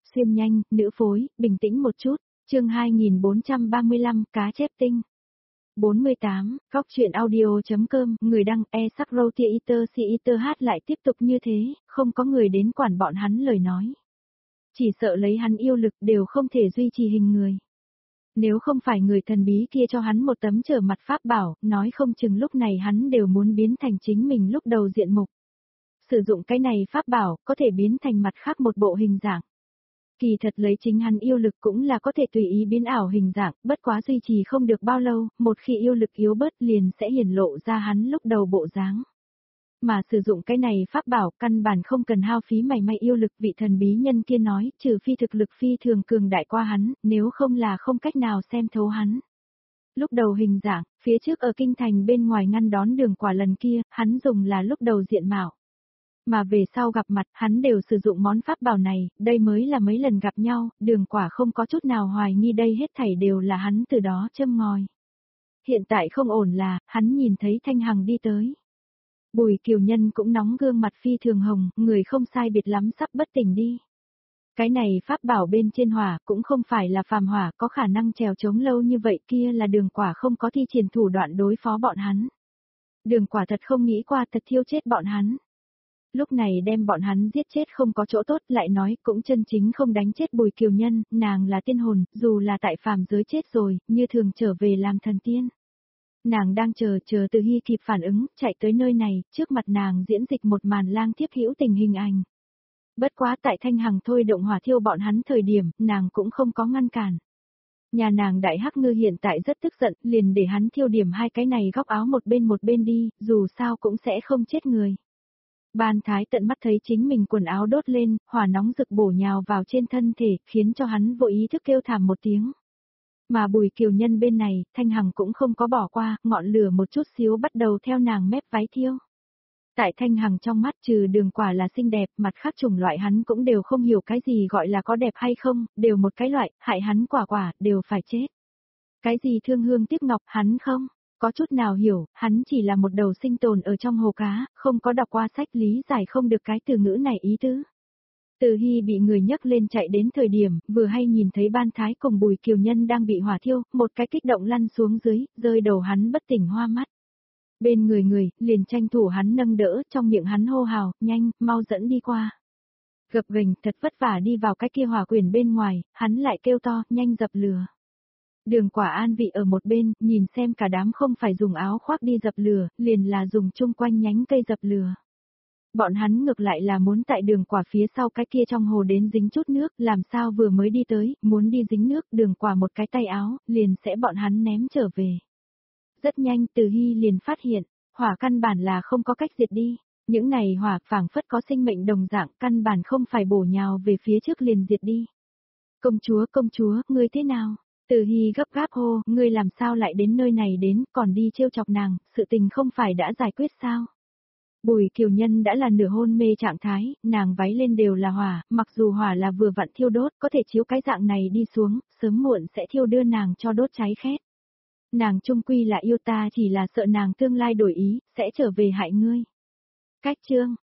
xuyên nhanh, nữ phối, bình tĩnh một chút, chương 2435, cá chép tinh. 48, góc chuyện audio.com, người đăng, sắc Theater Theater hát lại tiếp tục như thế, không có người đến quản bọn hắn lời nói. Chỉ sợ lấy hắn yêu lực đều không thể duy trì hình người. Nếu không phải người thần bí kia cho hắn một tấm trở mặt pháp bảo, nói không chừng lúc này hắn đều muốn biến thành chính mình lúc đầu diện mục. Sử dụng cái này pháp bảo, có thể biến thành mặt khác một bộ hình dạng. Kỳ thật lấy chính hắn yêu lực cũng là có thể tùy ý biến ảo hình dạng, bất quá duy trì không được bao lâu, một khi yêu lực yếu bớt liền sẽ hiển lộ ra hắn lúc đầu bộ dáng. Mà sử dụng cái này pháp bảo căn bản không cần hao phí mảy may yêu lực, vị thần bí nhân kia nói, trừ phi thực lực phi thường cường đại qua hắn, nếu không là không cách nào xem thấu hắn. Lúc đầu hình dạng, phía trước ở kinh thành bên ngoài ngăn đón Đường Quả lần kia, hắn dùng là lúc đầu diện mạo. Mà về sau gặp mặt, hắn đều sử dụng món pháp bảo này, đây mới là mấy lần gặp nhau, Đường Quả không có chút nào hoài nghi đây hết thảy đều là hắn từ đó châm ngòi. Hiện tại không ổn là, hắn nhìn thấy Thanh Hằng đi tới. Bùi Kiều Nhân cũng nóng gương mặt phi thường hồng, người không sai biệt lắm sắp bất tỉnh đi. Cái này pháp bảo bên trên hỏa cũng không phải là phàm hỏa có khả năng trèo chống lâu như vậy, kia là Đường Quả không có thi triển thủ đoạn đối phó bọn hắn. Đường Quả thật không nghĩ qua, thật thiêu chết bọn hắn. Lúc này đem bọn hắn giết chết không có chỗ tốt, lại nói cũng chân chính không đánh chết Bùi Kiều Nhân, nàng là tiên hồn, dù là tại phàm giới chết rồi, như thường trở về làm thần tiên. Nàng đang chờ Từ Hy kịp phản ứng, chạy tới nơi này, trước mặt nàng diễn dịch một màn lang thiếp hữu tình hình ảnh. Bất quá tại Thanh Hằng thôi động hỏa thiêu bọn hắn thời điểm, nàng cũng không có ngăn cản. Nhà nàng Đại Hắc Ngư hiện tại rất tức giận, liền để hắn thiêu điểm hai cái này góc áo một bên đi, dù sao cũng sẽ không chết người. Ban Thái tận mắt thấy chính mình quần áo đốt lên, hỏa nóng rực bổ nhào vào trên thân thể, khiến cho hắn vô ý thức kêu thảm một tiếng. Mà Bùi Kiều Nhân bên này, Thanh Hằng cũng không có bỏ qua, ngọn lửa một chút xíu bắt đầu theo nàng mép váy thiêu. Tại Thanh Hằng trong mắt trừ Đường Quả là xinh đẹp, mặt khác chủng loại hắn cũng đều không hiểu cái gì gọi là có đẹp hay không, đều một cái loại, hại hắn quả, đều phải chết. Cái gì thương hương tiếc ngọc hắn không có chút nào hiểu, hắn chỉ là một đầu sinh tồn ở trong hồ cá, không có đọc qua sách lý giải không được cái từ ngữ này ý tứ. Từ Hy bị người nhấc lên chạy đến thời điểm, vừa hay nhìn thấy Ban Thái cùng Bùi Kiều Nhân đang bị hỏa thiêu, một cái kích động lăn xuống dưới, rơi đầu hắn bất tỉnh hoa mắt. Bên người, liền tranh thủ hắn nâng đỡ, trong miệng hắn hô hào, nhanh, mau dẫn đi qua. Gập ghềnh thật vất vả đi vào cái kia hỏa quyển bên ngoài, hắn lại kêu to, nhanh dập lửa. Đường Quả an vị ở một bên, nhìn xem cả đám không phải dùng áo khoác đi dập lửa, liền là dùng chung quanh nhánh cây dập lửa. Bọn hắn ngược lại là muốn tại Đường Quả phía sau cái kia trong hồ đến dính chút nước, làm sao vừa mới đi tới, muốn đi dính nước, Đường Quả một cái tay áo, liền sẽ bọn hắn ném trở về. Rất nhanh Từ Hy liền phát hiện, hỏa căn bản là không có cách diệt đi, những này hỏa phảng phất có sinh mệnh đồng dạng, căn bản không phải bổ nhào về phía trước liền diệt đi. Công chúa, ngươi thế nào? Từ Hy gấp gáp hô, ngươi làm sao lại đến nơi này đến, còn đi trêu chọc nàng, sự tình không phải đã giải quyết sao? Bùi Kiều Nhân đã là nửa hôn mê trạng thái, nàng váy lên đều là hỏa, mặc dù hỏa là vừa vặn thiêu đốt, có thể chiếu cái dạng này đi xuống, sớm muộn sẽ thiêu đưa nàng cho đốt cháy khét. Nàng chung quy là yêu ta, chỉ là sợ nàng tương lai đổi ý, sẽ trở về hại ngươi. Cách chương